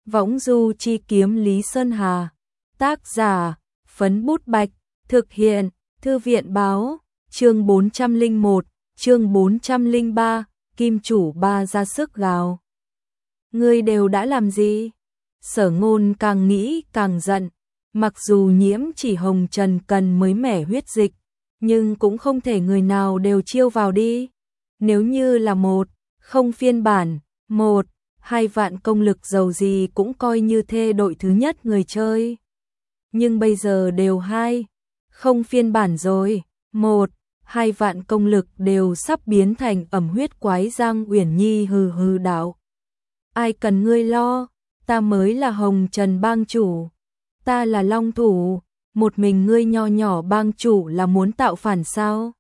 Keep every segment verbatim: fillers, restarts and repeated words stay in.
Võng du chi kiếm Lý Sơn Hà. Tác giả, Phấn Bút Bạch. Thực hiện, Thư viện Báo. Chương bốn trăm lẻ một, chương bốn trăm lẻ ba, Kim chủ ba ra sức gào. Ngươi đều đã làm gì? Sở Ngôn càng nghĩ càng giận. Mặc dù Nhiễm Chỉ Hồng Trần cần mới mẻ huyết dịch, nhưng cũng không thể người nào đều chiêu vào đi. Nếu như là một, không phiên bản, một, hai vạn công lực giàu gì cũng coi như thê đội thứ nhất người chơi. Nhưng bây giờ đều hai, không phiên bản rồi, một, hai vạn công lực đều sắp biến thành ẩm huyết quái. Giang Uyển Nhi hừ hừ đạo. Ai cần ngươi lo, ta mới là Hồng Trần bang chủ, ta là Long thủ, một mình ngươi nho nhỏ bang chủ là muốn tạo phản sao?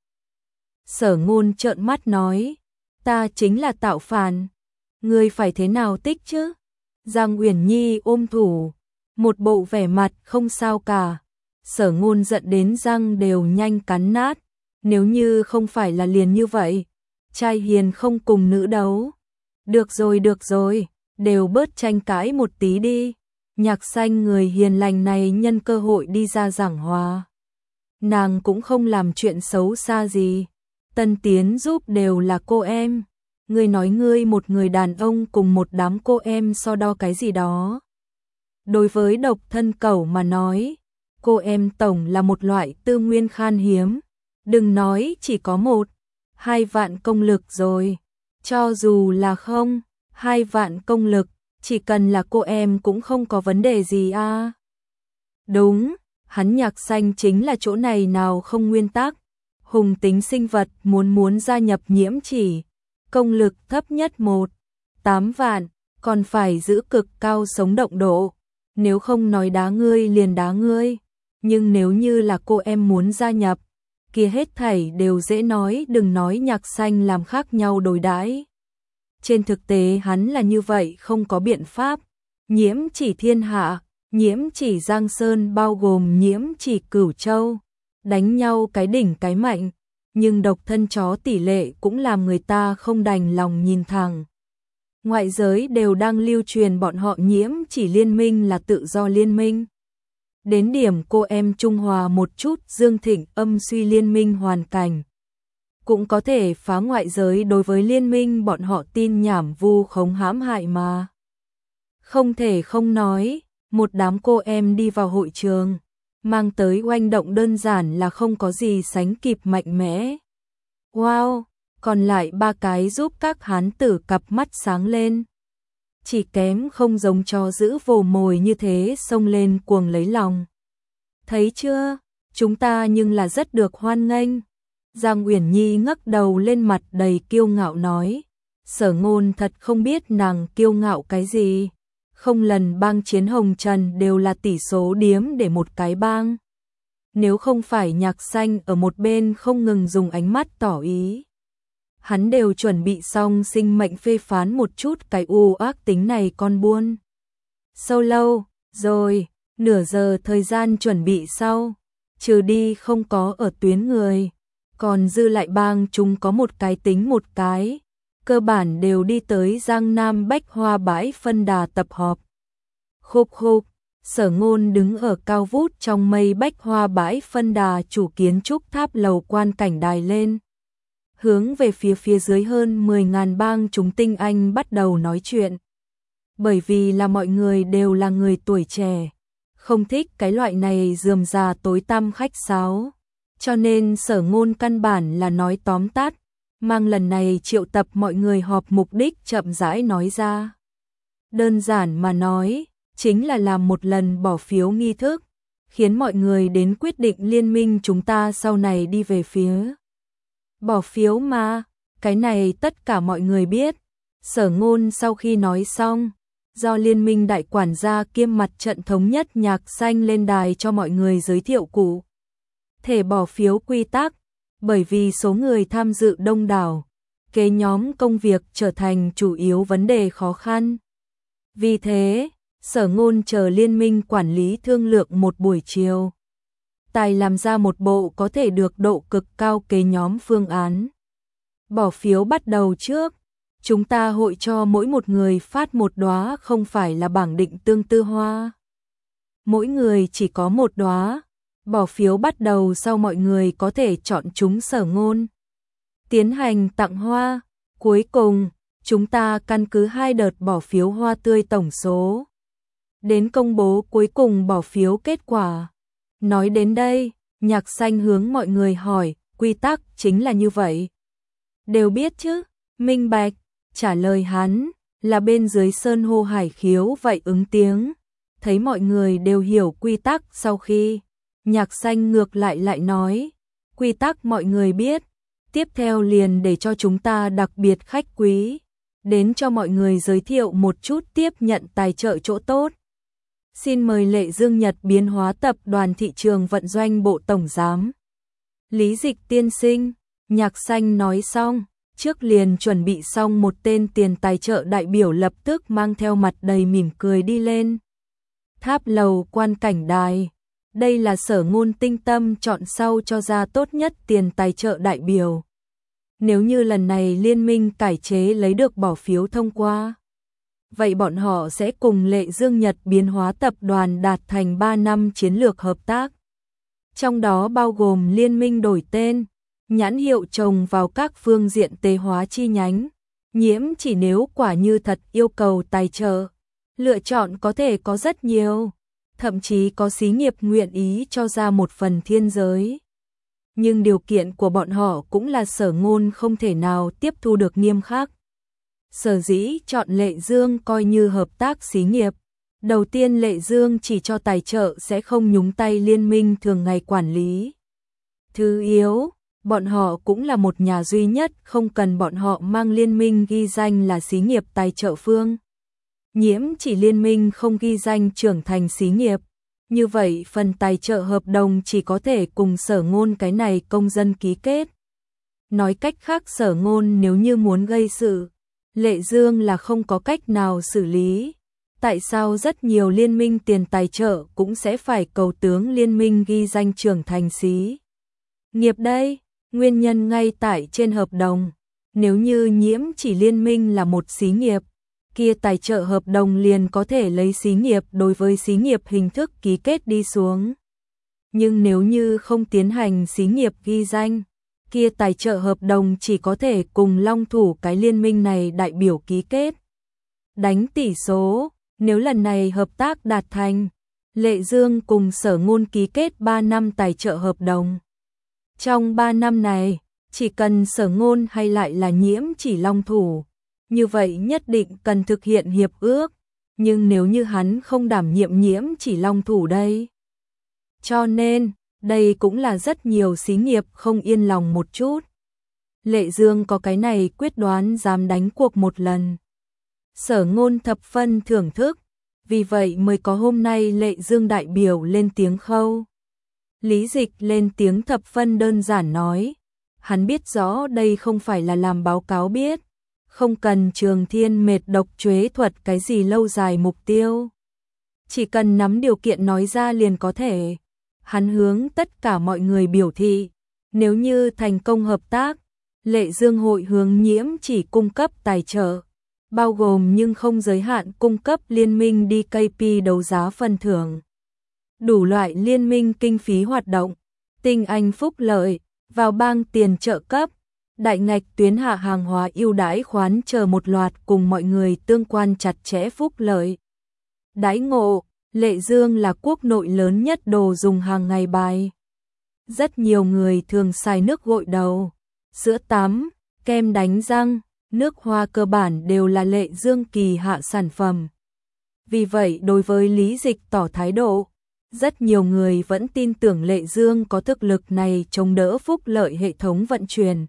Sở Ngôn trợn mắt nói, ta chính là tạo phản, ngươi phải thế nào tích chứ? Giang Uyển Nhi ôm thủ, một bộ vẻ mặt không sao cả. Sở Ngôn giận đến răng đều nhanh cắn nát, nếu như không phải là liền như vậy, trai hiền không cùng nữ đấu. Được rồi được rồi, đều bớt tranh cãi một tí đi. Nhạc Xanh người hiền lành này nhân cơ hội đi ra giảng hòa. Nàng cũng không làm chuyện xấu xa gì. Tân tiến giúp đều là cô em. Ngươi nói ngươi một người đàn ông cùng một đám cô em so đo cái gì đó. Đối với độc thân cẩu mà nói, cô em tổng là một loại tư nguyên khan hiếm. Đừng nói chỉ có một, hai vạn công lực rồi. Cho dù là không, hai vạn công lực, chỉ cần là cô em cũng không có vấn đề gì à. Đúng, hắn Nhạc Xanh chính là chỗ này nào không nguyên tắc. Hùng tính sinh vật muốn muốn gia nhập Nhiễm Chỉ, công lực thấp nhất một, tám vạn, còn phải giữ cực cao sống động độ. Nếu không nói đá ngươi liền đá ngươi. Nhưng nếu như là cô em muốn gia nhập, kia hết thảy đều dễ nói, đừng nói Nhạc Xanh làm khác nhau đối đãi. Trên thực tế hắn là như vậy không có biện pháp. Nhiễm Chỉ thiên hạ, Nhiễm Chỉ Giang Sơn bao gồm Nhiễm Chỉ Cửu Châu, đánh nhau cái đỉnh cái mạnh, nhưng độc thân chó tỷ lệ cũng làm người ta không đành lòng nhìn thẳng. Ngoại giới đều đang lưu truyền bọn họ Nhiễm Chỉ liên minh là tự do liên minh. Đến điểm cô em trung hòa một chút Dương Thịnh âm suy liên minh hoàn cảnh, cũng có thể phá ngoại giới đối với liên minh bọn họ tin nhảm vu khống hãm hại mà. Không thể không nói, một đám cô em đi vào hội trường, mang tới oanh động đơn giản là không có gì sánh kịp mạnh mẽ. Wow, còn lại ba cái giúp các hán tử cặp mắt sáng lên. Chỉ kém không giống chó giữ vồ mồi như thế xông lên cuồng lấy lòng. Thấy chưa, chúng ta nhưng là rất được hoan nghênh. Giang Uyển Nhi ngẩng đầu lên mặt đầy kiêu ngạo nói. Sở Ngôn thật không biết nàng kiêu ngạo cái gì. Không lần bang chiến Hồng Trần đều là tỷ số điếm để một cái bang. Nếu không phải Nhạc Xanh ở một bên không ngừng dùng ánh mắt tỏ ý, hắn đều chuẩn bị xong sinh mệnh phê phán một chút cái u ác tính này con buôn. Sâu lâu, rồi, nửa giờ thời gian chuẩn bị sau, trừ đi không có ở tuyến người, còn dư lại bang chúng có một cái tính một cái, cơ bản đều đi tới Giang Nam Bách Hoa bãi phân đà tập họp. Khúc khúc, Sở Ngôn đứng ở cao vút trong mây Bách Hoa bãi phân đà chủ kiến trúc tháp lầu quan cảnh đài lên. Hướng về phía phía dưới hơn mười ngàn bang chúng tinh anh bắt đầu nói chuyện. Bởi vì là mọi người đều là người tuổi trẻ, không thích cái loại này rườm rà tối tăm khách sáo. Cho nên Sở Ngôn căn bản là nói tóm tắt, mang lần này triệu tập mọi người họp mục đích chậm rãi nói ra. Đơn giản mà nói, chính là làm một lần bỏ phiếu nghi thức, khiến mọi người đến quyết định liên minh chúng ta sau này đi về phía. Bỏ phiếu mà, cái này tất cả mọi người biết. Sở Ngôn sau khi nói xong, do liên minh đại quản gia kiêm mặt trận thống nhất Nhạc Xanh lên đài cho mọi người giới thiệu cụ thể bỏ phiếu quy tắc. Bởi vì số người tham dự đông đảo, kế nhóm công việc trở thành chủ yếu vấn đề khó khăn. Vì thế, Sở Ngôn chờ liên minh quản lý thương lượng một buổi chiều, tài làm ra một bộ có thể được độ cực cao kế nhóm phương án. Bỏ phiếu bắt đầu trước, chúng ta hội cho mỗi một người phát một đóa không phải là bảng định tương tư hoa. Mỗi người chỉ có một đóa, bỏ phiếu bắt đầu sau mọi người có thể chọn chúng Sở Ngôn tiến hành tặng hoa. Cuối cùng, chúng ta căn cứ hai đợt bỏ phiếu hoa tươi tổng số đến công bố cuối cùng bỏ phiếu kết quả. Nói đến đây, Nhạc Xanh hướng mọi người hỏi, quy tắc chính là như vậy. Đều biết chứ? Minh bạch, trả lời hắn, là bên dưới sơn hô hải khiếu vậy ứng tiếng. Thấy mọi người đều hiểu quy tắc sau khi, Nhạc Xanh ngược lại lại nói, quy tắc mọi người biết, tiếp theo liền để cho chúng ta đặc biệt khách quý, đến cho mọi người giới thiệu một chút tiếp nhận tài trợ chỗ tốt. Xin mời Lệ Dương Nhật biến hóa tập đoàn thị trường vận doanh bộ tổng giám. Lý Dịch tiên sinh, Nhạc Xanh nói xong, trước liền chuẩn bị xong một tên tiền tài trợ đại biểu lập tức mang theo mặt đầy mỉm cười đi lên. Tháp lầu quan cảnh đài, đây là Sở Ngôn tinh tâm chọn sau cho ra tốt nhất tiền tài trợ đại biểu. Nếu như lần này liên minh cải chế lấy được bỏ phiếu thông qua, vậy bọn họ sẽ cùng Lệ Dương Nhật biến hóa tập đoàn đạt thành ba năm chiến lược hợp tác. Trong đó bao gồm liên minh đổi tên, nhãn hiệu trồng vào các phương diện tế hóa chi nhánh. Nhiễm chỉ nếu quả như thật yêu cầu tài trợ, lựa chọn có thể có rất nhiều, thậm chí có xí nghiệp nguyện ý cho ra một phần thiên giới. Nhưng điều kiện của bọn họ cũng là Sở Ngôn không thể nào tiếp thu được nghiêm khắc. Sở dĩ chọn Lệ Dương coi như hợp tác xí nghiệp. Đầu tiên Lệ Dương chỉ cho tài trợ sẽ không nhúng tay liên minh thường ngày quản lý. Thứ yếu, bọn họ cũng là một nhà duy nhất không cần bọn họ mang liên minh ghi danh là xí nghiệp tài trợ phương. Nhiễm chỉ liên minh không ghi danh trưởng thành xí nghiệp. Như vậy phần tài trợ hợp đồng chỉ có thể cùng Sở Ngôn cái này công dân ký kết. Nói cách khác Sở Ngôn nếu như muốn gây sự, Lệ Dương là không có cách nào xử lý. Tại sao rất nhiều liên minh tiền tài trợ cũng sẽ phải cầu tướng liên minh ghi danh trưởng thành xí nghiệp đây? Nguyên nhân ngay tại trên hợp đồng. Nếu như Nhiễm chỉ liên minh là một xí nghiệp, kia tài trợ hợp đồng liền có thể lấy xí nghiệp đối với xí nghiệp hình thức ký kết đi xuống. Nhưng nếu như không tiến hành xí nghiệp ghi danh, kia tài trợ hợp đồng chỉ có thể cùng long thủ cái liên minh này đại biểu ký kết. Đánh tỷ số, nếu lần này hợp tác đạt thành, Lệ Dương cùng Sở Ngôn ký kết ba năm tài trợ hợp đồng. Trong ba năm này, chỉ cần Sở Ngôn hay lại là Nhiễm chỉ long thủ, như vậy nhất định cần thực hiện hiệp ước, nhưng nếu như hắn không đảm nhiệm Nhiễm chỉ long thủ đây. Cho nên, đây cũng là rất nhiều xí nghiệp không yên lòng một chút. Lệ Dương có cái này quyết đoán dám đánh cuộc một lần. Sở Ngôn thập phân thưởng thức, vì vậy mới có hôm nay Lệ Dương đại biểu lên tiếng khâu. Lý Dịch lên tiếng thập phân đơn giản nói, hắn biết rõ đây không phải là làm báo cáo biết, không cần trường thiên mệt độc chế thuật cái gì lâu dài mục tiêu. Chỉ cần nắm điều kiện nói ra liền có thể. Hắn hướng tất cả mọi người biểu thị, nếu như thành công hợp tác, Lệ Dương hội hướng Nhiễm chỉ cung cấp tài trợ, bao gồm nhưng không giới hạn cung cấp liên minh đê ca pê đấu giá phần thưởng, đủ loại liên minh kinh phí hoạt động, tinh anh phúc lợi, vào bang tiền trợ cấp, đại ngạch tuyến hạ hàng hóa ưu đãi khoán chờ một loạt cùng mọi người tương quan chặt chẽ phúc lợi. Đãi ngộ, Lệ Dương là quốc nội lớn nhất đồ dùng hàng ngày bài. Rất nhiều người thường xài nước gội đầu, sữa tắm, kem đánh răng, nước hoa cơ bản đều là Lệ Dương kỳ hạ sản phẩm. Vì vậy đối với Lý Dịch tỏ thái độ, rất nhiều người vẫn tin tưởng Lệ Dương có thực lực này chống đỡ phúc lợi hệ thống vận chuyển.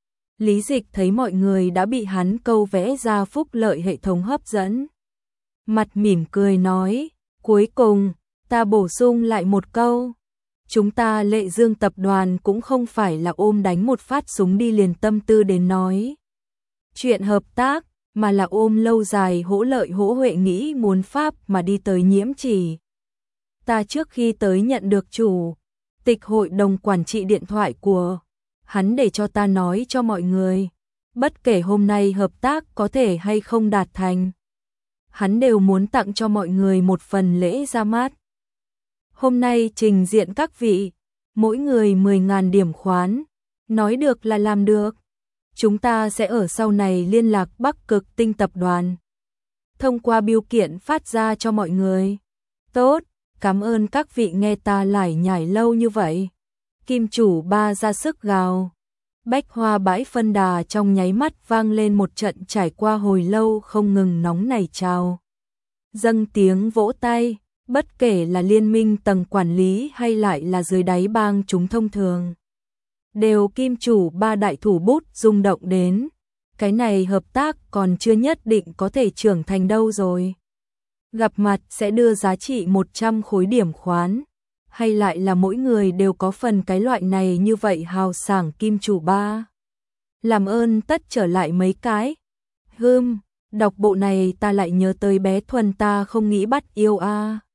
Lý Dịch thấy mọi người đã bị hắn câu vẽ ra phúc lợi hệ thống hấp dẫn. Mặt mỉm cười nói, cuối cùng, ta bổ sung lại một câu. Chúng ta Lệ Dương tập đoàn cũng không phải là ôm đánh một phát súng đi liền tâm tư đến nói chuyện hợp tác, mà là ôm lâu dài hỗ lợi hỗ huệ nghĩ muốn pháp mà đi tới Nhiễm chỉ. Ta trước khi tới nhận được chủ tịch hội đồng quản trị điện thoại của hắn để cho ta nói cho mọi người, Bất kể hôm nay hợp tác có thể hay không đạt thành, hắn đều muốn tặng cho mọi người một phần lễ ra mắt. Hôm nay trình diện các vị, mỗi người mười nghìn điểm khoán, nói được là làm được. Chúng ta sẽ ở sau này liên lạc Bắc Cực Tinh tập đoàn, thông qua bưu kiện phát ra cho mọi người. Tốt, cảm ơn các vị nghe ta lải nhải lâu như vậy. Kim chủ ba ra sức gào. Bách hoa bãi phân đà trong nháy mắt vang lên một trận trải qua hồi lâu không ngừng nóng nảy trào dâng tiếng vỗ tay, bất kể là liên minh tầng quản lý hay lại là dưới đáy bang chúng thông thường. Đều kim chủ ba đại thủ bút rung động đến, cái này hợp tác còn chưa nhất định có thể trưởng thành đâu rồi. Gặp mặt sẽ đưa giá trị một trăm khối điểm khoán, hay lại là mỗi người đều có phần cái loại này như vậy hào sảng kim chủ ba. Làm ơn tất trở lại mấy cái. Hưm, đọc bộ này ta lại nhớ tới bé Thuần ta không nghĩ bắt yêu a. À.